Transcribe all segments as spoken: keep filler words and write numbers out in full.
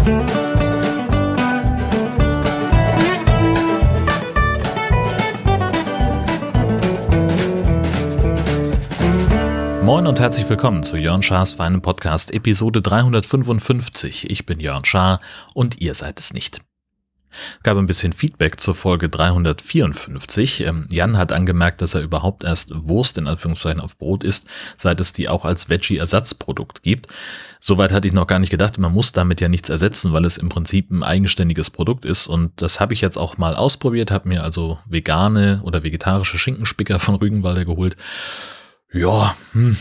Moin und herzlich willkommen zu Jörn Schars feinem Podcast Episode dreihundertfünfundfünfzig. Ich bin Jörn Schaar und ihr seid es nicht. Es gab ein bisschen Feedback zur Folge dreihundertvierundfünfzig. Jan hat angemerkt, dass er überhaupt erst Wurst in Anführungszeichen auf Brot isst, seit es die auch als Veggie-Ersatzprodukt gibt. Soweit hatte ich noch gar nicht gedacht, man muss damit ja nichts ersetzen, weil es im Prinzip ein eigenständiges Produkt ist. Und das habe ich jetzt auch mal ausprobiert, habe mir also vegane oder vegetarische Schinkenspicker von Rügenwalder geholt. Ja, hm.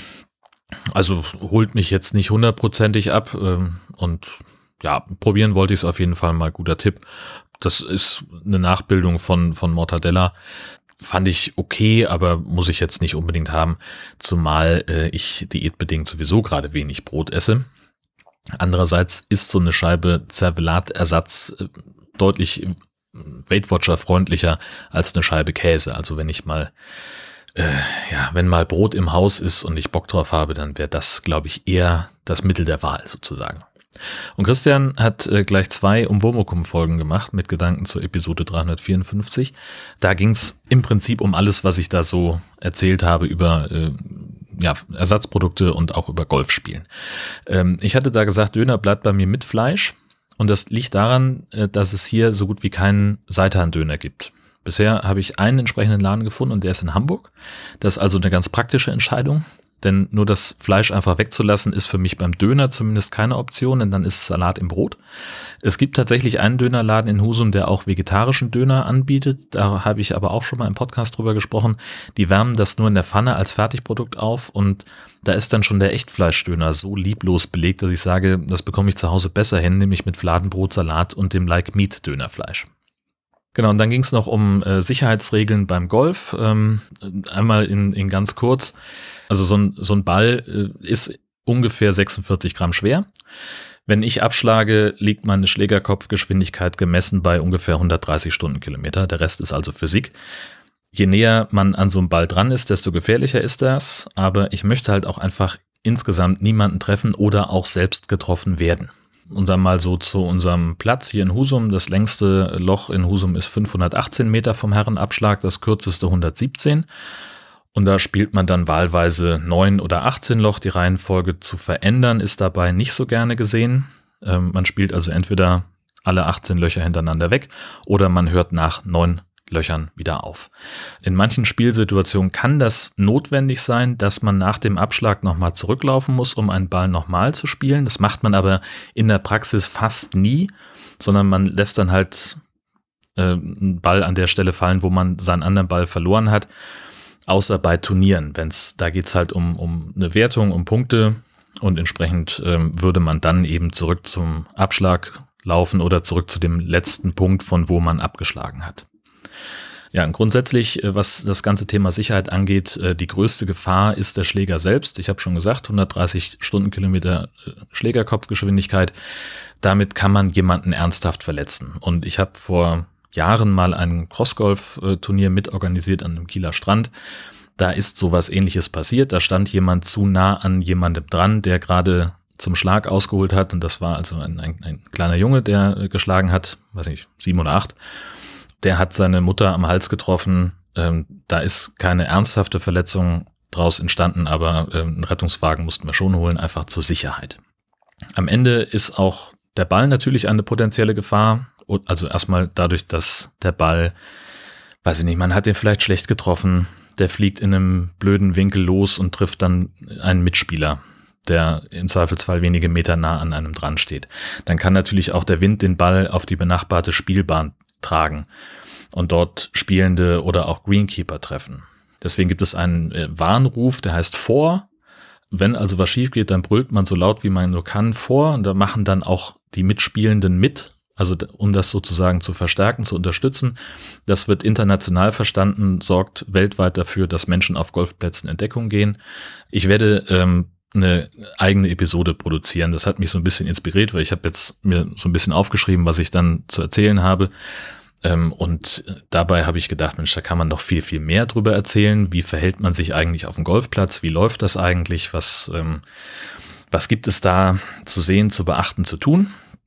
also holt mich jetzt nicht hundertprozentig ab ähm, und ja, probieren wollte ich es auf jeden Fall mal, guter Tipp. Das ist eine Nachbildung von von Mortadella, fand ich okay, aber muss ich jetzt nicht unbedingt haben, zumal äh, ich diätbedingt sowieso gerade wenig Brot esse. Andererseits ist so eine Scheibe Zervelat-Ersatz äh, deutlich Weight Watcher freundlicher als eine Scheibe Käse. Also wenn ich mal Äh, ja, wenn mal Brot im Haus ist und ich Bock drauf habe, dann wäre das, glaube ich, eher das Mittel der Wahl sozusagen. Und Christian hat äh, gleich zwei Umwomukum-Folgen gemacht mit Gedanken zur Episode dreihundertvierundfünfzig. Da ging es im Prinzip um alles, was ich da so erzählt habe über äh, ja, Ersatzprodukte und auch über Golfspielen. Ähm, ich hatte da gesagt, Döner bleibt bei mir mit Fleisch und das liegt daran, äh, dass es hier so gut wie keinen Seitan-Döner gibt. Bisher habe ich einen entsprechenden Laden gefunden und der ist in Hamburg. Das ist also eine ganz praktische Entscheidung, denn nur das Fleisch einfach wegzulassen ist für mich beim Döner zumindest keine Option, denn dann ist Salat im Brot. Es gibt tatsächlich einen Dönerladen in Husum, der auch vegetarischen Döner anbietet. Da habe ich aber auch schon mal im Podcast drüber gesprochen. Die wärmen das nur in der Pfanne als Fertigprodukt auf und da ist dann schon der Echtfleischdöner so lieblos belegt, dass ich sage, das bekomme ich zu Hause besser hin, nämlich mit Fladenbrot, Salat und dem Like Meat Dönerfleisch. Genau, und dann ging es noch um äh, Sicherheitsregeln beim Golf. Ähm, einmal in, in ganz kurz. Also so ein, so ein Ball äh, ist ungefähr sechsundvierzig Gramm schwer. Wenn ich abschlage, liegt meine Schlägerkopfgeschwindigkeit gemessen bei ungefähr hundertdreißig Stundenkilometer. Der Rest ist also Physik. Je näher man an so einem Ball dran ist, desto gefährlicher ist das. Aber ich möchte halt auch einfach insgesamt niemanden treffen oder auch selbst getroffen werden. Und dann mal so zu unserem Platz hier in Husum. Das längste Loch in Husum ist fünfhundertachtzehn Meter vom Herrenabschlag, das kürzeste hundertsiebzehn. Und da spielt man dann wahlweise neun oder achtzehn Loch. Die Reihenfolge zu verändern ist dabei nicht so gerne gesehen. Ähm, man spielt also entweder alle achtzehn Löcher hintereinander weg oder man hört nach neun Löchern wieder auf. In manchen Spielsituationen kann das notwendig sein, dass man nach dem Abschlag nochmal zurücklaufen muss, um einen Ball nochmal zu spielen. Das macht man aber in der Praxis fast nie, sondern man lässt dann halt äh, einen Ball an der Stelle fallen, wo man seinen anderen Ball verloren hat, außer bei Turnieren. Wenn's, da geht's halt um, um eine Wertung, um Punkte und entsprechend ähm, würde man dann eben zurück zum Abschlag laufen oder zurück zu dem letzten Punkt, von wo man abgeschlagen hat. Ja, und grundsätzlich, was das ganze Thema Sicherheit angeht, die größte Gefahr ist der Schläger selbst. Ich habe schon gesagt, hundertdreißig Stundenkilometer Schlägerkopfgeschwindigkeit. Damit kann man jemanden ernsthaft verletzen. Und ich habe vor Jahren mal ein Crossgolf-Turnier mitorganisiert an einem Kieler Strand. Da ist sowas Ähnliches passiert. Da stand jemand zu nah an jemandem dran, der gerade zum Schlag ausgeholt hat. Und das war also ein, ein, ein kleiner Junge, der geschlagen hat, weiß nicht, sieben oder acht. Der hat seine Mutter am Hals getroffen. Ähm, da ist keine ernsthafte Verletzung draus entstanden, aber ähm, einen Rettungswagen mussten wir schon holen, einfach zur Sicherheit. Am Ende ist auch der Ball natürlich eine potenzielle Gefahr. Also erstmal dadurch, dass der Ball, weiß ich nicht, man hat den vielleicht schlecht getroffen, der fliegt in einem blöden Winkel los und trifft dann einen Mitspieler, der im Zweifelsfall wenige Meter nah an einem dran steht. Dann kann natürlich auch der Wind den Ball auf die benachbarte Spielbahn tragen und dort Spielende oder auch Greenkeeper treffen. Deswegen gibt es einen äh, Warnruf, der heißt vor. Wenn also was schief geht, dann brüllt man so laut wie man nur kann vor und da machen dann auch die Mitspielenden mit, also um das sozusagen zu verstärken, zu unterstützen. Das wird international verstanden, sorgt weltweit dafür, dass Menschen auf Golfplätzen in Deckung gehen. Ich werde ähm, eine eigene Episode produzieren. Das hat mich so ein bisschen inspiriert, weil ich habe jetzt mir so ein bisschen aufgeschrieben, was ich dann zu erzählen habe. Ähm, und dabei habe ich gedacht, Mensch, da kann man noch viel, viel mehr drüber erzählen. Wie verhält man sich eigentlich auf dem Golfplatz? Wie läuft das eigentlich? Was, ähm, was gibt es da zu sehen, zu beachten, zu tun?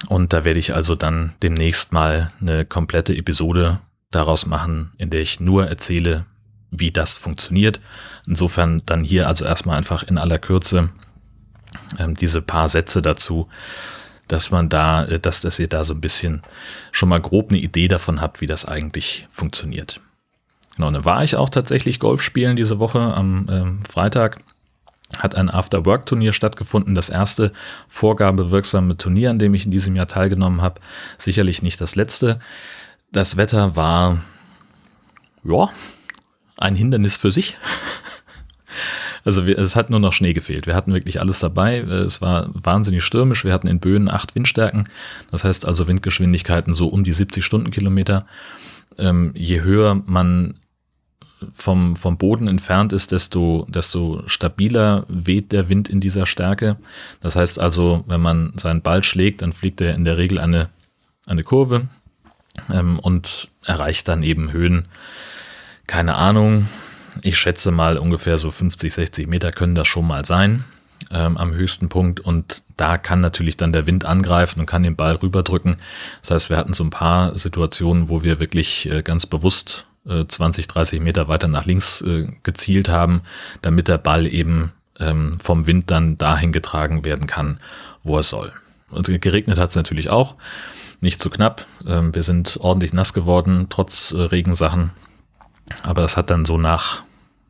Und da werde ich also dann demnächst mal eine komplette Episode daraus machen, in der ich nur erzähle, wie das funktioniert. Insofern dann hier also erstmal einfach in aller Kürze ähm, diese paar Sätze dazu, dass man da, dass, dass ihr da so ein bisschen schon mal grob eine Idee davon habt, wie das eigentlich funktioniert. Genau, dann war ich auch tatsächlich Golf spielen diese Woche am ähm, Freitag. Hat ein After-Work-Turnier stattgefunden, das erste vorgabewirksame Turnier, an dem ich in diesem Jahr teilgenommen habe. Sicherlich nicht das letzte. Das Wetter war, ja, ein Hindernis für sich. Also wir, es hat nur noch Schnee gefehlt. Wir hatten wirklich alles dabei. Es war wahnsinnig stürmisch. Wir hatten in Böen acht Windstärken. Das heißt also Windgeschwindigkeiten so um die siebzig Stundenkilometer. Ähm, je höher man vom, vom Boden entfernt ist, desto, desto stabiler weht der Wind in dieser Stärke. Das heißt also, wenn man seinen Ball schlägt, dann fliegt er in der Regel eine, eine Kurve ähm, und erreicht dann eben Höhen, keine Ahnung, ich schätze mal ungefähr so fünfzig, sechzig Meter können das schon mal sein ähm, am höchsten Punkt, und da kann natürlich dann der Wind angreifen und kann den Ball rüberdrücken. Das heißt, wir hatten so ein paar Situationen, wo wir wirklich äh, ganz bewusst zwanzig, dreißig Meter weiter nach links äh, gezielt haben, damit der Ball eben ähm, vom Wind dann dahin getragen werden kann, wo er soll. Und geregnet hat es natürlich auch, nicht zu knapp. Ähm, wir sind ordentlich nass geworden, trotz äh, Regensachen. Aber das hat dann so nach,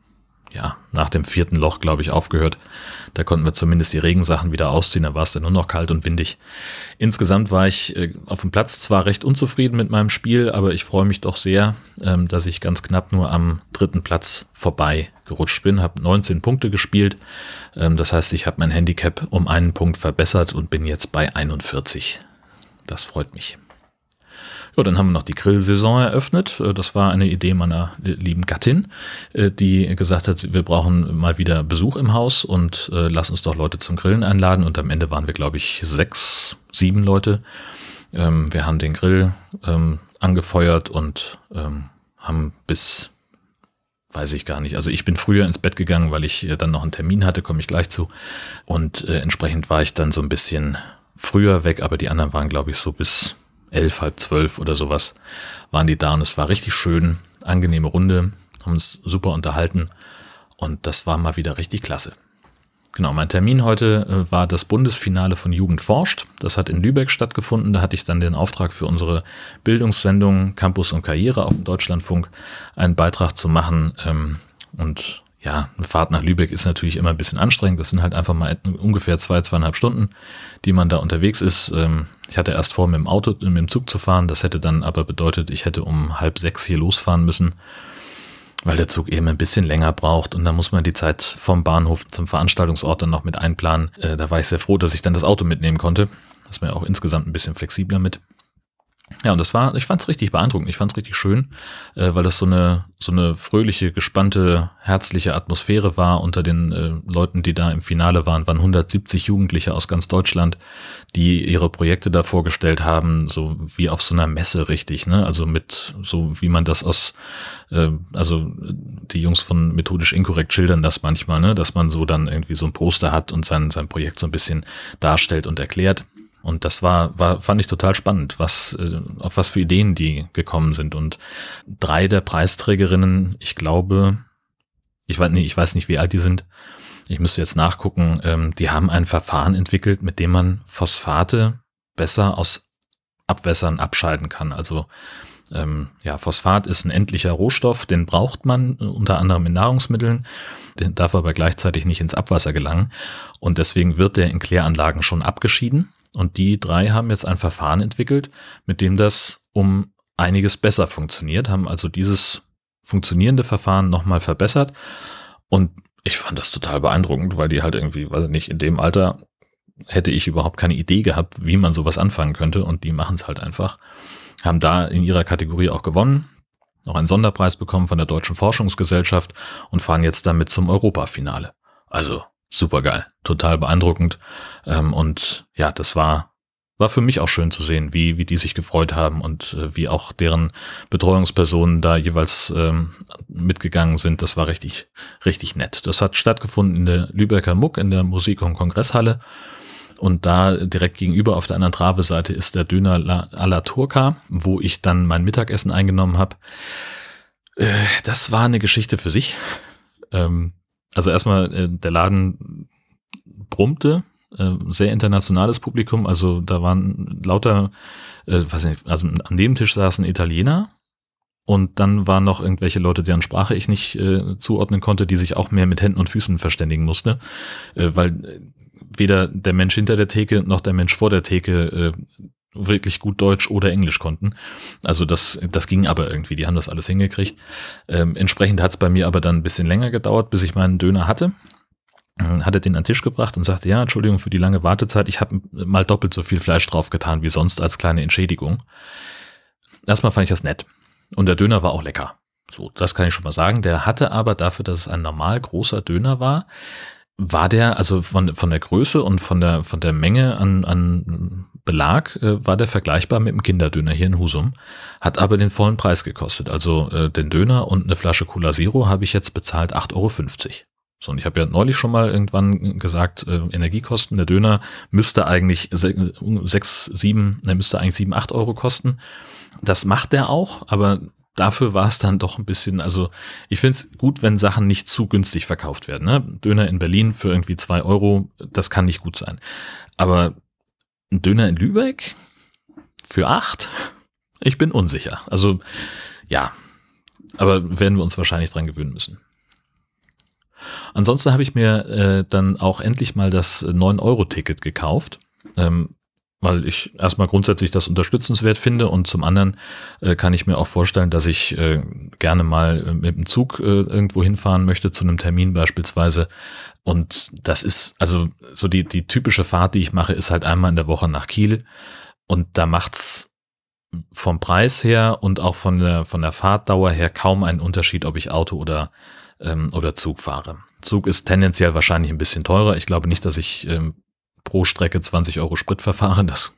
ja, nach dem vierten Loch, glaube ich, aufgehört. Da konnten wir zumindest die Regensachen wieder ausziehen, da war es dann nur noch kalt und windig. Insgesamt war ich äh, auf dem Platz zwar recht unzufrieden mit meinem Spiel, aber ich freue mich doch sehr, ähm, dass ich ganz knapp nur am dritten Platz vorbei gerutscht bin, habe neunzehn Punkte gespielt. Ähm, das heißt, ich habe mein Handicap um einen Punkt verbessert und bin jetzt bei einundvierzig. Das freut mich. Ja, dann haben wir noch die Grillsaison eröffnet. Das war eine Idee meiner lieben Gattin, die gesagt hat, wir brauchen mal wieder Besuch im Haus und äh, lass uns doch Leute zum Grillen einladen. Und am Ende waren wir, glaube ich, sechs, sieben Leute. Ähm, wir haben den Grill ähm, angefeuert und ähm, haben bis, weiß ich gar nicht, also ich bin früher ins Bett gegangen, weil ich äh, dann noch einen Termin hatte, komme ich gleich zu. Und äh, entsprechend war ich dann so ein bisschen früher weg, aber die anderen waren, glaube ich, so bis elf, halb zwölf oder sowas waren die da, und es war richtig schön, angenehme Runde, haben uns super unterhalten und das war mal wieder richtig klasse. Genau, mein Termin heute äh, war das Bundesfinale von Jugend forscht. Das hat in Lübeck stattgefunden. Da hatte ich dann den Auftrag für unsere Bildungssendung Campus und Karriere auf dem Deutschlandfunk, einen Beitrag zu machen. Ähm, und ja, eine Fahrt nach Lübeck ist natürlich immer ein bisschen anstrengend. Das sind halt einfach mal ungefähr zwei, zweieinhalb Stunden, die man da unterwegs ist. Ähm, ich hatte erst vor, mit dem Auto, mit dem Zug zu fahren. Das hätte dann aber bedeutet, ich hätte um halb sechs hier losfahren müssen, weil der Zug eben ein bisschen länger braucht, und dann muss man die Zeit vom Bahnhof zum Veranstaltungsort dann noch mit einplanen. Äh, da war ich sehr froh, dass ich dann das Auto mitnehmen konnte. Das war ja auch insgesamt ein bisschen flexibler mit. Ja, und das war, ich fand es richtig beeindruckend, ich fand es richtig schön, äh, weil das so eine so eine fröhliche, gespannte, herzliche Atmosphäre war unter den äh, Leuten, die da im Finale waren. Waren hundertsiebzig Jugendliche aus ganz Deutschland, die ihre Projekte da vorgestellt haben, so wie auf so einer Messe richtig, ne? Also mit, so wie man das aus, äh, also die Jungs von Methodisch Inkorrekt schildern das manchmal, ne? Dass man so dann irgendwie so ein Poster hat und sein sein Projekt so ein bisschen darstellt und erklärt. Und das war, war, fand ich total spannend, was, äh, auf was für Ideen die gekommen sind. Und drei der Preisträgerinnen, ich glaube, ich weiß nicht, ich weiß nicht, wie alt die sind. Ich müsste jetzt nachgucken. Ähm, die haben ein Verfahren entwickelt, mit dem man Phosphate besser aus Abwässern abscheiden kann. Also ähm, ja, Phosphat ist ein endlicher Rohstoff, den braucht man äh, unter anderem in Nahrungsmitteln, den darf aber gleichzeitig nicht ins Abwasser gelangen. Und deswegen wird der in Kläranlagen schon abgeschieden. Und die drei haben jetzt ein Verfahren entwickelt, mit dem das um einiges besser funktioniert, haben also dieses funktionierende Verfahren nochmal verbessert. Und ich fand das total beeindruckend, weil die halt irgendwie, weiß ich nicht, in dem Alter hätte ich überhaupt keine Idee gehabt, wie man sowas anfangen könnte. Und die machen es halt einfach. Haben da in ihrer Kategorie auch gewonnen, noch einen Sonderpreis bekommen von der Deutschen Forschungsgesellschaft und fahren jetzt damit zum Europafinale. Also super geil, total beeindruckend. Ähm, und ja, das war war für mich auch schön zu sehen, wie wie die sich gefreut haben und äh, wie auch deren Betreuungspersonen da jeweils ähm, mitgegangen sind. Das war richtig richtig nett. Das hat stattgefunden in der Lübecker Muck in der Musik- und Kongresshalle. Und da direkt gegenüber auf der anderen Trave-Seite ist der Döner La, à la Turca, wo ich dann mein Mittagessen eingenommen habe. Äh, das war eine Geschichte für sich. Ähm, also erstmal, äh, der Laden brummte, äh, sehr internationales Publikum, also da waren lauter, äh, weiß nicht, also am Nebentisch saßen Italiener und dann waren noch irgendwelche Leute, deren Sprache ich nicht äh, zuordnen konnte, die sich auch mehr mit Händen und Füßen verständigen musste, äh, weil weder der Mensch hinter der Theke noch der Mensch vor der Theke äh, wirklich gut Deutsch oder Englisch konnten. Also das, das ging aber irgendwie, die haben das alles hingekriegt. Ähm, entsprechend hat es bei mir aber dann ein bisschen länger gedauert, bis ich meinen Döner hatte. Hat er den an den Tisch gebracht und sagte, ja, Entschuldigung für die lange Wartezeit, ich habe mal doppelt so viel Fleisch drauf getan wie sonst als kleine Entschädigung. Erstmal fand ich das nett. Und der Döner war auch lecker. So, das kann ich schon mal sagen. Der hatte aber dafür, dass es ein normal großer Döner war, war der, also von, von der Größe und von der, von der Menge an, an Belag, äh, war der vergleichbar mit dem Kinderdöner hier in Husum, hat aber den vollen Preis gekostet. Also äh, den Döner und eine Flasche Cola Zero habe ich jetzt bezahlt acht Euro fünfzig. So, und ich habe ja neulich schon mal irgendwann gesagt, äh, Energiekosten, der Döner müsste eigentlich sechs, sieben, ne, müsste eigentlich sieben, acht Euro kosten. Das macht der auch, aber dafür war es dann doch ein bisschen, also ich finde es gut, wenn Sachen nicht zu günstig verkauft werden. Ne? Döner in Berlin für irgendwie zwei Euro, das kann nicht gut sein. Aber ein Döner in Lübeck für acht? Ich bin unsicher. Also ja, aber werden wir uns wahrscheinlich dran gewöhnen müssen. Ansonsten habe ich mir äh, dann auch endlich mal das neun Euro Ticket gekauft, ähm, weil ich erstmal grundsätzlich das unterstützenswert finde und zum anderen äh, kann ich mir auch vorstellen, dass ich äh, gerne mal mit dem Zug äh, irgendwo hinfahren möchte, zu einem Termin beispielsweise. Und das ist, also so die, die typische Fahrt, die ich mache, ist halt einmal in der Woche nach Kiel und da macht's vom Preis her und auch von der, von der Fahrtdauer her kaum einen Unterschied, ob ich Auto oder, ähm, oder Zug fahre. Zug ist tendenziell wahrscheinlich ein bisschen teurer. Ich glaube nicht, dass ich ähm, pro Strecke zwanzig Euro Sprit verfahren, das,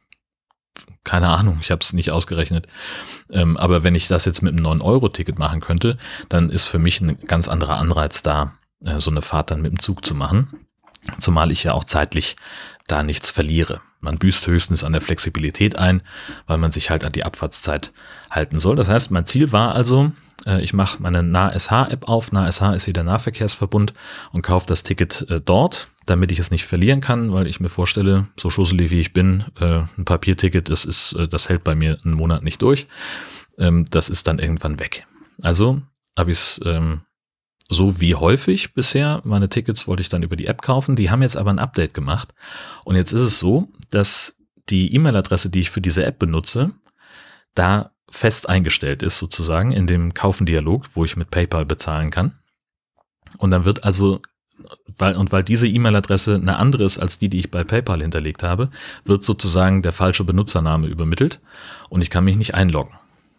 keine Ahnung, ich habe es nicht ausgerechnet. Ähm, aber wenn ich das jetzt mit einem neun Euro Ticket machen könnte, dann ist für mich ein ganz anderer Anreiz da, äh, so eine Fahrt dann mit dem Zug zu machen. Zumal ich ja auch zeitlich da nichts verliere. Man büßt höchstens an der Flexibilität ein, weil man sich halt an die Abfahrtszeit halten soll. Das heißt, mein Ziel war also, äh, ich mache meine NahSH-App auf. NahSH ist hier der Nahverkehrsverbund und kaufe das Ticket äh, dort, damit ich es nicht verlieren kann, weil ich mir vorstelle, so schusselig wie ich bin, äh, ein Papierticket, das ist, äh, das hält bei mir einen Monat nicht durch. Ähm, das ist dann irgendwann weg. Also habe ich es ähm, so wie häufig bisher. Meine Tickets wollte ich dann über die App kaufen. Die haben jetzt aber ein Update gemacht. Und jetzt ist es so, dass die E-Mail-Adresse, die ich für diese App benutze, da fest eingestellt ist sozusagen in dem Kaufen-Dialog, wo ich mit PayPal bezahlen kann. Und dann wird also, weil, und weil diese E-Mail-Adresse eine andere ist als die, die ich bei PayPal hinterlegt habe, wird sozusagen der falsche Benutzername übermittelt und ich kann mich nicht einloggen.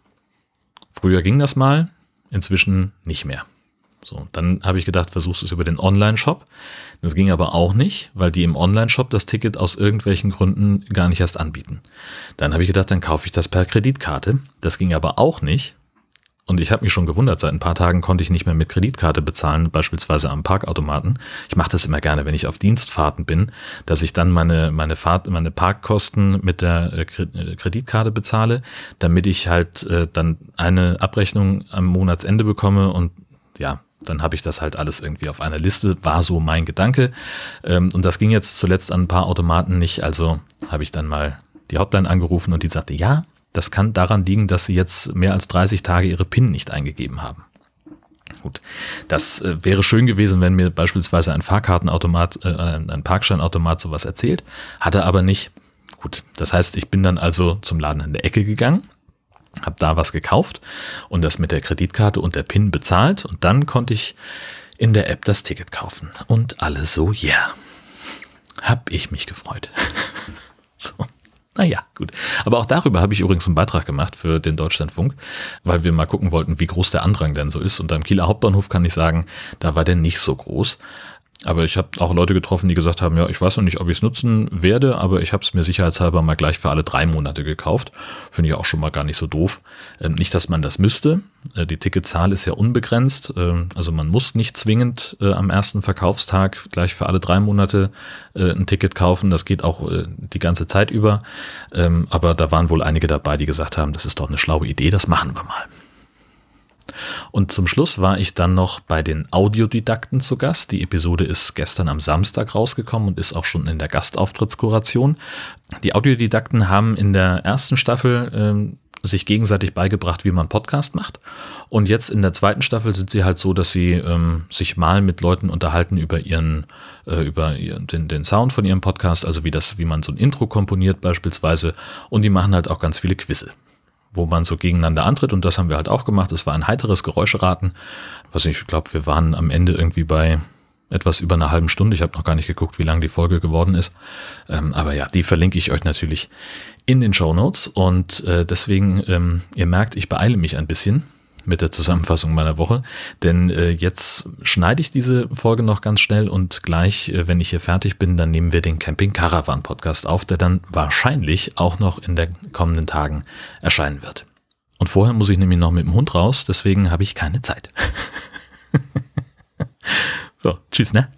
Früher ging das mal, inzwischen nicht mehr. So, dann habe ich gedacht, versuchst es über den Online-Shop. Das ging aber auch nicht, weil die im Online-Shop das Ticket aus irgendwelchen Gründen gar nicht erst anbieten. Dann habe ich gedacht, dann kaufe ich das per Kreditkarte. Das ging aber auch nicht. Und ich habe mich schon gewundert, seit ein paar Tagen konnte ich nicht mehr mit Kreditkarte bezahlen, beispielsweise am Parkautomaten. Ich mache das immer gerne, wenn ich auf Dienstfahrten bin, dass ich dann meine, meine Fahrt, meine Parkkosten mit der Kreditkarte bezahle, damit ich halt äh, dann eine Abrechnung am Monatsende bekomme und ja, dann habe ich das halt alles irgendwie auf einer Liste, war so mein Gedanke. Ähm, und das ging jetzt zuletzt an ein paar Automaten nicht, also habe ich dann mal die Hotline angerufen und die sagte, ja, das kann daran liegen, dass sie jetzt mehr als dreißig Tage ihre PIN nicht eingegeben haben. Gut, das äh, wäre schön gewesen, wenn mir beispielsweise ein Fahrkartenautomat, äh, ein Parkscheinautomat sowas erzählt, hat er aber nicht. Gut, das heißt, ich bin dann also zum Laden in der Ecke gegangen, habe da was gekauft und das mit der Kreditkarte und der PIN bezahlt und dann konnte ich in der App das Ticket kaufen. Und alle so, ja, yeah. Hab ich mich gefreut. So. Naja, gut. Aber auch darüber habe ich übrigens einen Beitrag gemacht für den Deutschlandfunk, weil wir mal gucken wollten, wie groß der Andrang denn so ist. Und am Kieler Hauptbahnhof kann ich sagen, da war der nicht so groß. Aber ich habe auch Leute getroffen, die gesagt haben, ja, ich weiß noch nicht, ob ich es nutzen werde, aber ich habe es mir sicherheitshalber mal gleich für alle drei Monate gekauft. Finde ich auch schon mal gar nicht so doof. Ähm, nicht, dass man das müsste. Äh, die Ticketzahl ist ja unbegrenzt. Ähm, also man muss nicht zwingend äh, am ersten Verkaufstag gleich für alle drei Monate äh, ein Ticket kaufen. Das geht auch äh, die ganze Zeit über. Ähm, aber da waren wohl einige dabei, die gesagt haben, das ist doch eine schlaue Idee, das machen wir mal. Und zum Schluss war ich dann noch bei den Audiodidakten zu Gast. Die Episode ist gestern am Samstag rausgekommen und ist auch schon in der Gastauftrittkuration. Die Audiodidakten haben in der ersten Staffel ähm, sich gegenseitig beigebracht, wie man Podcast macht. Und jetzt in der zweiten Staffel sind sie halt so, dass sie ähm, sich mal mit Leuten unterhalten über ihren, äh, über ihren, den, den Sound von ihrem Podcast, also wie das, wie man so ein Intro komponiert beispielsweise. Und die machen halt auch ganz viele Quizze, wo man so gegeneinander antritt, und das haben wir halt auch gemacht. Es war ein heiteres Geräuscheraten. Was ich glaube, wir waren am Ende irgendwie bei etwas über einer halben Stunde. Ich habe noch gar nicht geguckt, wie lang die Folge geworden ist. Ähm, aber ja, die verlinke ich euch natürlich in den Shownotes. Und äh, deswegen, ähm, ihr merkt, ich beeile mich ein bisschen mit der Zusammenfassung meiner Woche, denn äh, jetzt schneide ich diese Folge noch ganz schnell und gleich, äh, wenn ich hier fertig bin, dann nehmen wir den Camping Caravan Podcast auf, der dann wahrscheinlich auch noch in den kommenden Tagen erscheinen wird. Und vorher muss ich nämlich noch mit dem Hund raus, deswegen habe ich keine Zeit. So, tschüss, ne?